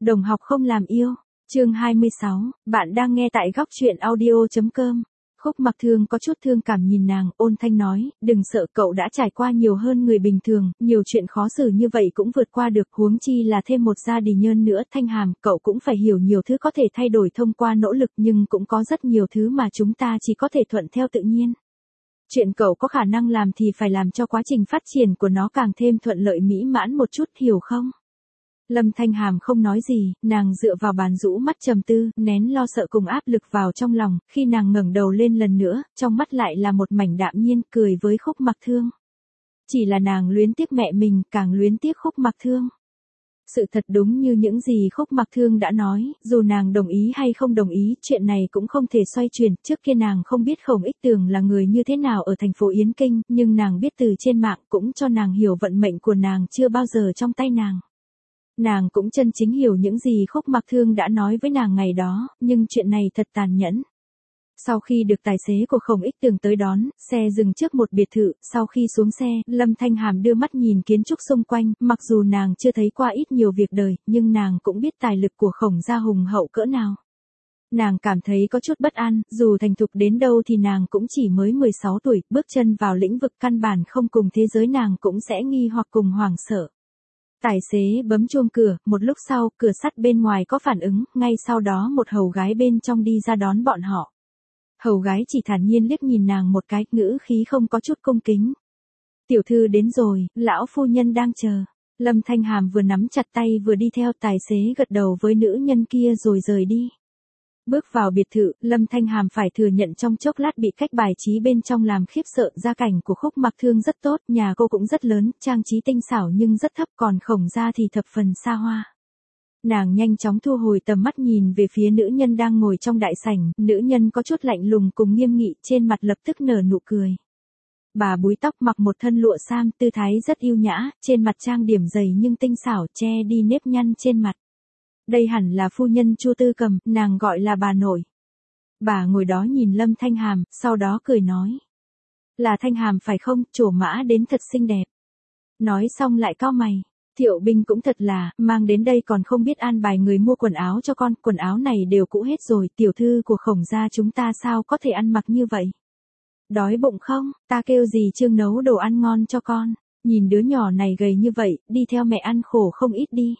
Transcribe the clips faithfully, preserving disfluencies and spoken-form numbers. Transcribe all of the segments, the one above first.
Đồng học không làm yêu. Chương hai mươi sáu, bạn đang nghe tại góc truyện audio chấm com. Khúc Mặc Thương có chút thương cảm nhìn nàng, ôn thanh nói, đừng sợ, cậu đã trải qua nhiều hơn người bình thường, nhiều chuyện khó xử như vậy cũng vượt qua được, huống chi là thêm một gia đình nhân nữa. Thanh Hàm, cậu cũng phải hiểu nhiều thứ có thể thay đổi thông qua nỗ lực, nhưng cũng có rất nhiều thứ mà chúng ta chỉ có thể thuận theo tự nhiên. Chuyện cậu có khả năng làm thì phải làm cho quá trình phát triển của nó càng thêm thuận lợi mỹ mãn một chút, hiểu không? Lâm Thanh Hàm không nói gì, nàng dựa vào bàn rũ mắt trầm tư, nén lo sợ cùng áp lực vào trong lòng, khi nàng ngẩng đầu lên lần nữa, trong mắt lại là một mảnh đạm nhiên, cười với Khúc Mặc Thương. Chỉ là nàng luyến tiếc mẹ mình, càng luyến tiếc Khúc Mặc Thương. Sự thật đúng như những gì Khúc Mặc Thương đã nói, dù nàng đồng ý hay không đồng ý, chuyện này cũng không thể xoay chuyển. Trước kia nàng không biết Khổng Ích Tường là người như thế nào ở thành phố Yến Kinh, nhưng nàng biết từ trên mạng cũng cho nàng hiểu vận mệnh của nàng chưa bao giờ trong tay nàng. Nàng cũng chân chính hiểu những gì Khúc Mặc Thương đã nói với nàng ngày đó, nhưng chuyện này thật tàn nhẫn. Sau khi được tài xế của Khổng Ích Tường tới đón, xe dừng trước một biệt thự, sau khi xuống xe, Lâm Thanh Hàm đưa mắt nhìn kiến trúc xung quanh, mặc dù nàng chưa thấy qua ít nhiều việc đời, nhưng nàng cũng biết tài lực của Khổng gia hùng hậu cỡ nào. Nàng cảm thấy có chút bất an, dù thành thục đến đâu thì nàng cũng chỉ mới mười sáu tuổi, bước chân vào lĩnh vực căn bản không cùng thế giới, nàng cũng sẽ nghi hoặc cùng hoảng sợ. Tài xế bấm chuông cửa, một lúc sau, cửa sắt bên ngoài có phản ứng, ngay sau đó một hầu gái bên trong đi ra đón bọn họ. Hầu gái chỉ thản nhiên liếc nhìn nàng một cái, ngữ khí không có chút cung kính. Tiểu thư đến rồi, lão phu nhân đang chờ. Lâm Thanh Hàm vừa nắm chặt tay vừa đi theo, tài xế gật đầu với nữ nhân kia rồi rời đi. Bước vào biệt thự, Lâm Thanh Hàm phải thừa nhận trong chốc lát bị cách bài trí bên trong làm khiếp sợ. Gia cảnh của Khúc Mặc Thương rất tốt, nhà cô cũng rất lớn, trang trí tinh xảo nhưng rất thấp, còn Khổng gia thì thập phần xa hoa. Nàng nhanh chóng thu hồi tầm mắt nhìn về phía nữ nhân đang ngồi trong đại sảnh, nữ nhân có chút lạnh lùng cùng nghiêm nghị, trên mặt lập tức nở nụ cười. Bà búi tóc, mặc một thân lụa sam, tư thái rất yêu nhã, trên mặt trang điểm dày nhưng tinh xảo, che đi nếp nhăn trên mặt. Đây hẳn là phu nhân Chu Tư Cầm, nàng gọi là bà nội. Bà ngồi đó nhìn Lâm Thanh Hàm, sau đó cười nói. Là Thanh Hàm phải không, trổ mã đến thật xinh đẹp. Nói xong lại cau mày. Thiệu Bình cũng thật là, mang đến đây còn không biết an bài người mua quần áo cho con, quần áo này đều cũ hết rồi, tiểu thư của Khổng gia chúng ta sao có thể ăn mặc như vậy. Đói bụng không, ta kêu dì Trương nấu đồ ăn ngon cho con, nhìn đứa nhỏ này gầy như vậy, đi theo mẹ ăn khổ không ít đi.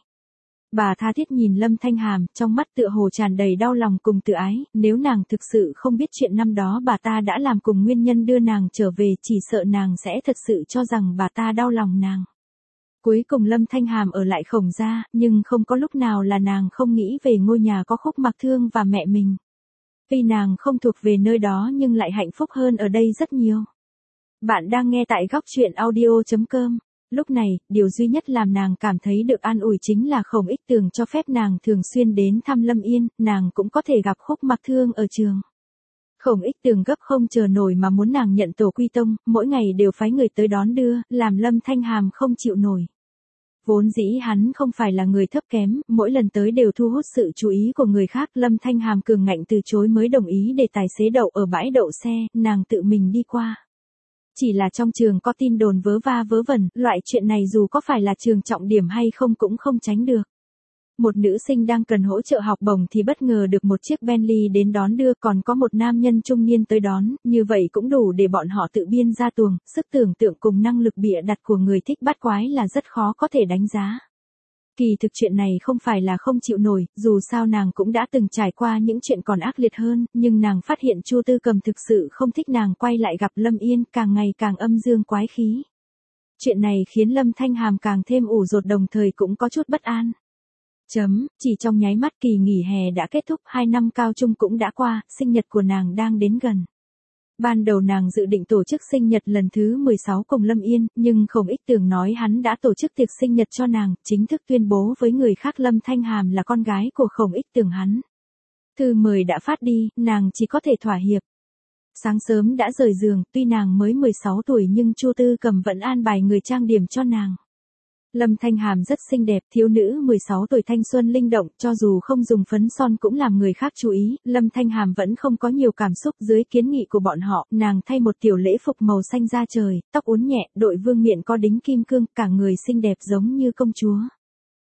Bà tha thiết nhìn Lâm Thanh Hàm, trong mắt tựa hồ tràn đầy đau lòng cùng tự ái, nếu nàng thực sự không biết chuyện năm đó bà ta đã làm cùng nguyên nhân đưa nàng trở về, chỉ sợ nàng sẽ thật sự cho rằng bà ta đau lòng nàng. Cuối cùng Lâm Thanh Hàm ở lại Khổng gia, nhưng không có lúc nào là nàng không nghĩ về ngôi nhà có Khúc Mặc Thương và mẹ mình. Tuy nàng không thuộc về nơi đó nhưng lại hạnh phúc hơn ở đây rất nhiều. Bạn đang nghe tại góc truyện audio chấm com. Lúc này, điều duy nhất làm nàng cảm thấy được an ủi chính là Khổng Ích Tường cho phép nàng thường xuyên đến thăm Lâm Yên, nàng cũng có thể gặp Khúc Mặc Thương ở trường. Khổng Ích Tường gấp không chờ nổi mà muốn nàng nhận tổ quy tông, mỗi ngày đều phái người tới đón đưa, làm Lâm Thanh Hàm không chịu nổi. Vốn dĩ hắn không phải là người thấp kém, mỗi lần tới đều thu hút sự chú ý của người khác. Lâm Thanh Hàm cường ngạnh từ chối mới đồng ý để tài xế đậu ở bãi đậu xe, nàng tự mình đi qua. Chỉ là trong trường có tin đồn vớ va vớ vẩn, loại chuyện này dù có phải là trường trọng điểm hay không cũng không tránh được. Một nữ sinh đang cần hỗ trợ học bổng thì bất ngờ được một chiếc Bentley đến đón đưa, còn có một nam nhân trung niên tới đón, như vậy cũng đủ để bọn họ tự biên ra tuồng, sức tưởng tượng cùng năng lực bịa đặt của người thích bắt quái là rất khó có thể đánh giá. Kỳ thực chuyện này không phải là không chịu nổi, dù sao nàng cũng đã từng trải qua những chuyện còn ác liệt hơn, nhưng nàng phát hiện Chu Tư Cầm thực sự không thích nàng quay lại gặp Lâm Yên, càng ngày càng âm dương quái khí. Chuyện này khiến Lâm Thanh Hàm càng thêm ủ rột, đồng thời cũng có chút bất an. Chấm, chỉ trong nháy mắt kỳ nghỉ hè đã kết thúc, hai năm cao trung cũng đã qua, sinh nhật của nàng đang đến gần. Ban đầu nàng dự định tổ chức sinh nhật lần thứ mười sáu cùng Lâm Yên, nhưng Khổng Ích Tường nói hắn đã tổ chức tiệc sinh nhật cho nàng, chính thức tuyên bố với người khác Lâm Thanh Hàm là con gái của Khổng Ích Tường hắn. Thư mời đã phát đi, nàng chỉ có thể thỏa hiệp. Sáng sớm đã rời giường, tuy nàng mới mười sáu tuổi nhưng Chu Tư Cầm vẫn an bài người trang điểm cho nàng. Lâm Thanh Hàm rất xinh đẹp, thiếu nữ mười sáu tuổi thanh xuân linh động, cho dù không dùng phấn son cũng làm người khác chú ý. Lâm Thanh Hàm vẫn không có nhiều cảm xúc. Dưới kiến nghị của bọn họ, nàng thay một tiểu lễ phục màu xanh da trời, tóc uốn nhẹ, đội vương miện có đính kim cương, cả người xinh đẹp giống như công chúa.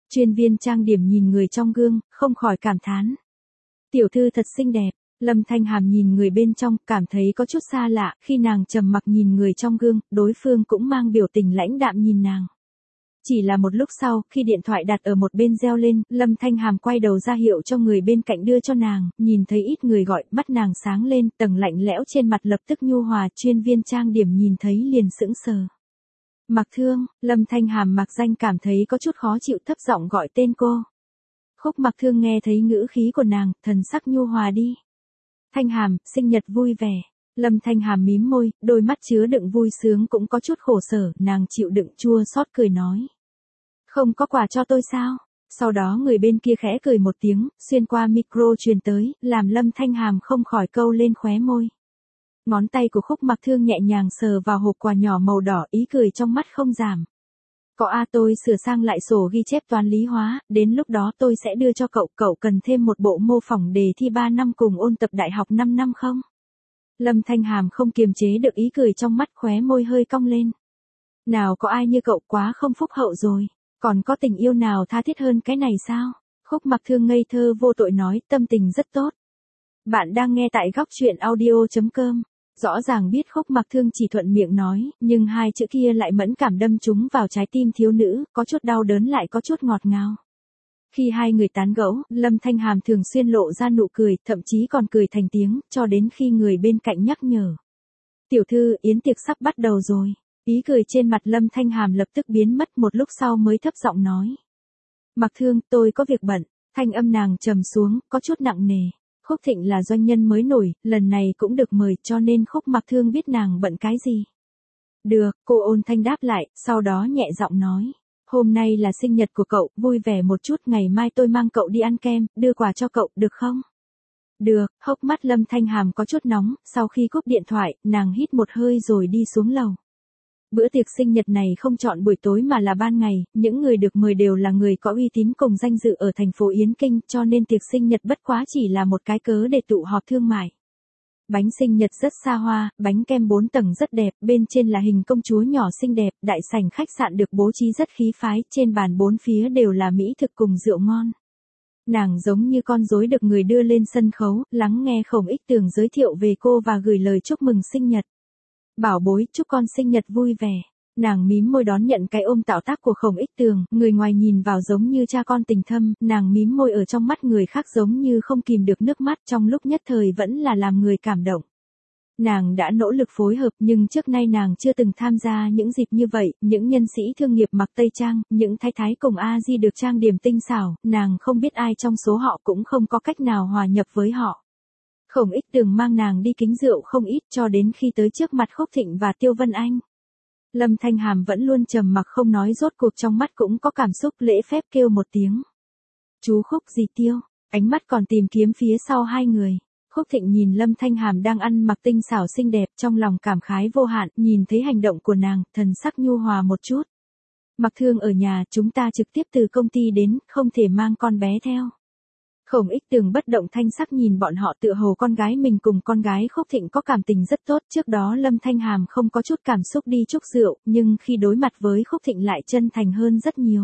Chuyên viên trang điểm nhìn người trong gương, không khỏi cảm thán. Tiểu thư thật xinh đẹp. Lâm Thanh Hàm nhìn người bên trong, cảm thấy có chút xa lạ, khi nàng trầm mặc nhìn người trong gương, đối phương cũng mang biểu tình lãnh đạm nhìn nàng. Chỉ là một lúc sau, khi điện thoại đặt ở một bên reo lên, Lâm Thanh Hàm quay đầu ra hiệu cho người bên cạnh đưa cho nàng, nhìn thấy ít người gọi, mắt nàng sáng lên, tầng lạnh lẽo trên mặt lập tức nhu hòa, chuyên viên trang điểm nhìn thấy liền sững sờ. Mặc Thương, Lâm Thanh Hàm mặc danh cảm thấy có chút khó chịu, thấp giọng gọi tên cô. Khúc Mặc Thương nghe thấy ngữ khí của nàng, thần sắc nhu hòa đi. Thanh Hàm, sinh nhật vui vẻ. Lâm Thanh Hàm mím môi, đôi mắt chứa đựng vui sướng cũng có chút khổ sở, nàng chịu đựng chua xót cười nói. Không có quà cho tôi sao? Sau đó người bên kia khẽ cười một tiếng, xuyên qua micro truyền tới, làm Lâm Thanh Hàm không khỏi câu lên khóe môi. Ngón tay của Khúc Mặc Thương nhẹ nhàng sờ vào hộp quà nhỏ màu đỏ, ý cười trong mắt không giảm. Có a tôi sửa sang lại sổ ghi chép toán lý hóa, đến lúc đó tôi sẽ đưa cho cậu, cậu cần thêm một bộ mô phỏng đề thi ba năm cùng ôn tập đại học năm năm không? Lâm Thanh Hàm không kiềm chế được ý cười trong mắt, khóe môi hơi cong lên. Nào có ai như cậu, quá không phúc hậu rồi, còn có tình yêu nào tha thiết hơn cái này sao? Khúc Mặc Thương ngây thơ vô tội nói, tâm tình rất tốt. Bạn đang nghe tại góc truyện audio chấm com. Rõ ràng biết Khúc Mặc Thương chỉ thuận miệng nói, nhưng hai chữ kia lại mẫn cảm đâm trúng vào trái tim thiếu nữ, có chút đau đớn lại có chút ngọt ngào. Khi hai người tán gẫu, Lâm Thanh Hàm thường xuyên lộ ra nụ cười, thậm chí còn cười thành tiếng, cho đến khi người bên cạnh nhắc nhở. Tiểu thư, yến tiệc sắp bắt đầu rồi. Ý cười trên mặt Lâm Thanh Hàm lập tức biến mất, một lúc sau mới thấp giọng nói. Mặc Thương, tôi có việc bận. Thanh âm nàng trầm xuống, có chút nặng nề. Khúc Thịnh là doanh nhân mới nổi, lần này cũng được mời, cho nên Khúc Mặc Thương biết nàng bận cái gì. Được, cô ôn thanh đáp lại, sau đó nhẹ giọng nói. Hôm nay là sinh nhật của cậu, vui vẻ một chút, ngày mai tôi mang cậu đi ăn kem, đưa quà cho cậu, được không? Được, hốc mắt Lâm Thanh Hàm có chút nóng, sau khi cúp điện thoại, nàng hít một hơi rồi đi xuống lầu. Bữa tiệc sinh nhật này không chọn buổi tối mà là ban ngày, những người được mời đều là người có uy tín cùng danh dự ở thành phố Yến Kinh, cho nên tiệc sinh nhật bất quá chỉ là một cái cớ để tụ họp thương mại. Bánh sinh nhật rất xa hoa, bánh kem bốn tầng rất đẹp, bên trên là hình công chúa nhỏ xinh đẹp, đại sảnh khách sạn được bố trí rất khí phái, trên bàn bốn phía đều là mỹ thực cùng rượu ngon. Nàng giống như con rối được người đưa lên sân khấu, lắng nghe Khổng Ích Tường giới thiệu về cô và gửi lời chúc mừng sinh nhật. Bảo bối, chúc con sinh nhật vui vẻ. Nàng mím môi đón nhận cái ôm tạo tác của Khổng Ích Tường, người ngoài nhìn vào giống như cha con tình thâm, nàng mím môi ở trong mắt người khác giống như không kìm được nước mắt, trong lúc nhất thời vẫn là làm người cảm động. Nàng đã nỗ lực phối hợp nhưng trước nay nàng chưa từng tham gia những dịp như vậy, những nhân sĩ thương nghiệp mặc tây trang, những thái thái cùng a di được trang điểm tinh xảo, nàng không biết ai trong số họ cũng không có cách nào hòa nhập với họ. Khổng Ích Tường mang nàng đi kính rượu không ít cho đến khi tới trước mặt Khúc Thịnh và Tiêu Vân Anh. Lâm Thanh Hàm vẫn luôn trầm mặc không nói, rốt cuộc trong mắt cũng có cảm xúc, lễ phép kêu một tiếng. Chú Khúc dì Tiêu, ánh mắt còn tìm kiếm phía sau hai người. Khúc Thịnh nhìn Lâm Thanh Hàm đang ăn mặc tinh xảo xinh đẹp, trong lòng cảm khái vô hạn, nhìn thấy hành động của nàng, thần sắc nhu hòa một chút. Mặc Thương ở nhà, chúng ta trực tiếp từ công ty đến, không thể mang con bé theo. Khổng Ích Tường bất động thanh sắc nhìn bọn họ, tựa hồ con gái mình cùng con gái Khúc Thịnh có cảm tình rất tốt, trước đó Lâm Thanh Hàm không có chút cảm xúc đi chúc rượu, nhưng khi đối mặt với Khúc Thịnh lại chân thành hơn rất nhiều.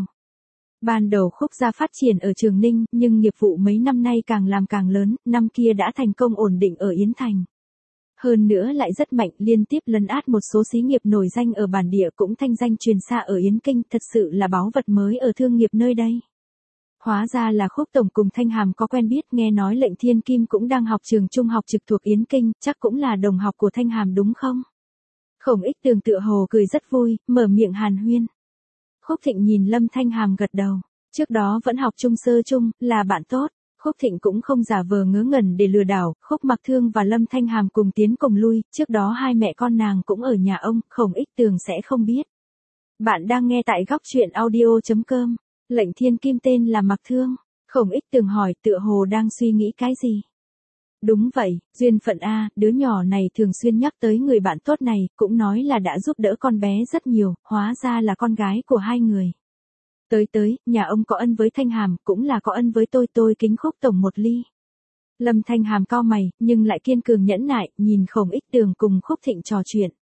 Ban đầu Khúc gia phát triển ở Trường Ninh, nhưng nghiệp vụ mấy năm nay càng làm càng lớn, năm kia đã thành công ổn định ở Yến Thành. Hơn nữa lại rất mạnh, liên tiếp lấn át một số xí nghiệp nổi danh ở bản địa, cũng thanh danh truyền xa ở Yến Kinh, thật sự là báu vật mới ở thương nghiệp nơi đây. Hóa ra là Khúc tổng cùng Thanh Hàm có quen biết, nghe nói Lệnh Thiên Kim cũng đang học trường trung học trực thuộc Yến Kinh, chắc cũng là đồng học của Thanh Hàm đúng không? Khổng Ích Tường tựa hồ cười rất vui, mở miệng hàn huyên. Khúc Thịnh nhìn Lâm Thanh Hàm gật đầu, trước đó vẫn học trung sơ chung, là bạn tốt. Khúc Thịnh cũng không giả vờ ngớ ngẩn để lừa đảo, Khúc Mặc Thương và Lâm Thanh Hàm cùng tiến cùng lui, trước đó hai mẹ con nàng cũng ở nhà ông, Khổng Ích Tường sẽ không biết. Bạn đang nghe tại góc truyện audio chấm com. Lệnh Thiên Kim tên là Mặc Thương. Khổng Ích Tường hỏi, tựa hồ đang suy nghĩ cái gì? Đúng vậy, duyên phận a, đứa nhỏ này thường xuyên nhắc tới người bạn tốt này, cũng nói là đã giúp đỡ con bé rất nhiều, hóa ra là con gái của hai người. Tới tới, nhà ông có ân với Thanh Hàm, cũng là có ân với tôi, tôi kính Khúc tổng một ly. Lâm Thanh Hàm cau mày, nhưng lại kiên cường nhẫn nại, nhìn Khổng Ích Tường cùng Khúc Thịnh trò chuyện.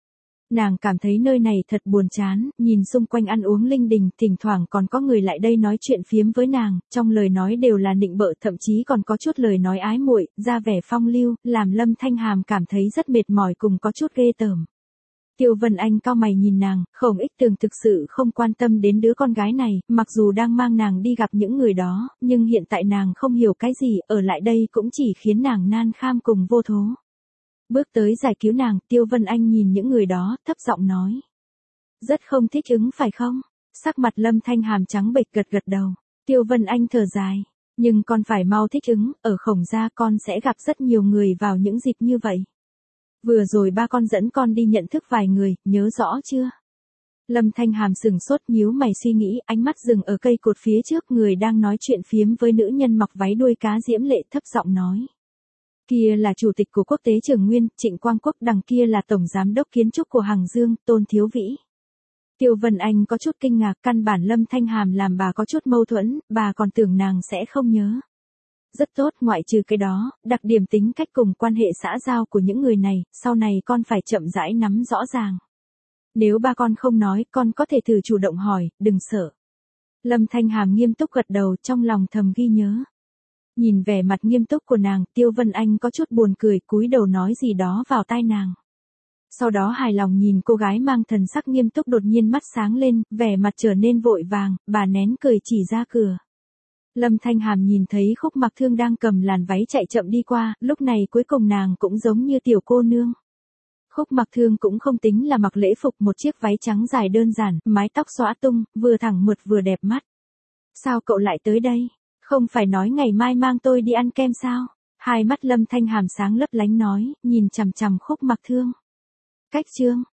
Nàng cảm thấy nơi này thật buồn chán, nhìn xung quanh ăn uống linh đình, thỉnh thoảng còn có người lại đây nói chuyện phiếm với nàng, trong lời nói đều là nịnh bợ, thậm chí còn có chút lời nói ái muội, ra vẻ phong lưu, làm Lâm Thanh Hàm cảm thấy rất mệt mỏi cùng có chút ghê tởm. Tiêu Vân Anh cau mày nhìn nàng, Khổng Ích Tường thực sự không quan tâm đến đứa con gái này, mặc dù đang mang nàng đi gặp những người đó, nhưng hiện tại nàng không hiểu cái gì, ở lại đây cũng chỉ khiến nàng nan kham cùng vô thố. Bước tới giải cứu nàng, Tiêu Vân Anh nhìn những người đó, thấp giọng nói. Rất không thích ứng phải không? Sắc mặt Lâm Thanh Hàm trắng bệch gật gật đầu. Tiêu Vân Anh thở dài. Nhưng con phải mau thích ứng, ở Khổng gia con sẽ gặp rất nhiều người vào những dịp như vậy. Vừa rồi ba con dẫn con đi nhận thức vài người, nhớ rõ chưa? Lâm Thanh Hàm sừng sốt nhíu mày suy nghĩ, ánh mắt dừng ở cây cột phía trước người đang nói chuyện phiếm với nữ nhân mặc váy đuôi cá diễm lệ thấp giọng nói. Kia là chủ tịch của Quốc tế Trường Nguyên, Trịnh Quang Quốc, đằng kia là tổng giám đốc kiến trúc của Hằng Dương, Tôn Thiếu Vĩ. Tiêu Vân Anh có chút kinh ngạc, căn bản Lâm Thanh Hàm làm bà có chút mâu thuẫn, bà còn tưởng nàng sẽ không nhớ. Rất tốt, ngoại trừ cái đó, đặc điểm tính cách cùng quan hệ xã giao của những người này, sau này con phải chậm rãi nắm rõ ràng. Nếu ba con không nói, con có thể thử chủ động hỏi, đừng sợ. Lâm Thanh Hàm nghiêm túc gật đầu, trong lòng thầm ghi nhớ. Nhìn vẻ mặt nghiêm túc của nàng, Tiêu Vân Anh có chút buồn cười, cúi đầu nói gì đó vào tai nàng. Sau đó hài lòng nhìn cô gái mang thần sắc nghiêm túc đột nhiên mắt sáng lên, vẻ mặt trở nên vội vàng, bà nén cười chỉ ra cửa. Lâm Thanh Hàm nhìn thấy Khúc Mặc Thương đang cầm làn váy chạy chậm đi qua, lúc này cuối cùng nàng cũng giống như tiểu cô nương. Khúc Mặc Thương cũng không tính là mặc lễ phục, một chiếc váy trắng dài đơn giản, mái tóc xõa tung, vừa thẳng mượt vừa đẹp mắt. Sao cậu lại tới đây? Không phải nói ngày mai mang tôi đi ăn kem sao? Hai mắt Lâm Thanh Hàm sáng lấp lánh nói, nhìn chằm chằm Khúc Mặc Thương. Cách chương